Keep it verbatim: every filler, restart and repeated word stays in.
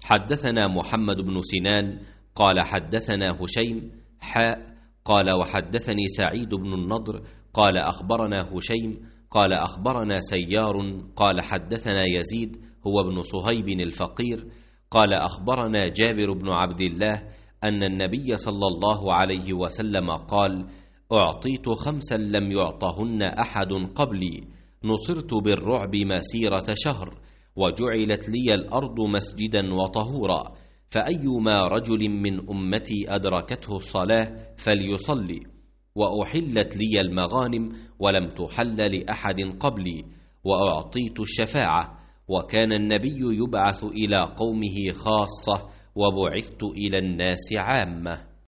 حدثنا محمد بن سنان قال حدثنا هشيم حاء قال وحدثني سعيد بن النضر قال أخبرنا هشيم قال أخبرنا سيار قال حدثنا يزيد هو ابن صهيب الفقير قال أخبرنا جابر بن عبد الله أن النبي صلى الله عليه وسلم قال: أعطيت خمسا لم يعطهن أحد قبلي، نصرت بالرعب مسيرة شهر، وجعلت لي الأرض مسجدا وطهورا، فأيما رجل من أمتي أدركته الصلاة فليصلي، وأحلت لي المغانم ولم تحل لأحد قبلي، وأعطيت الشفاعة، وكان النبي يبعث إلى قومه خاصة وبعثت إلى الناس عامة.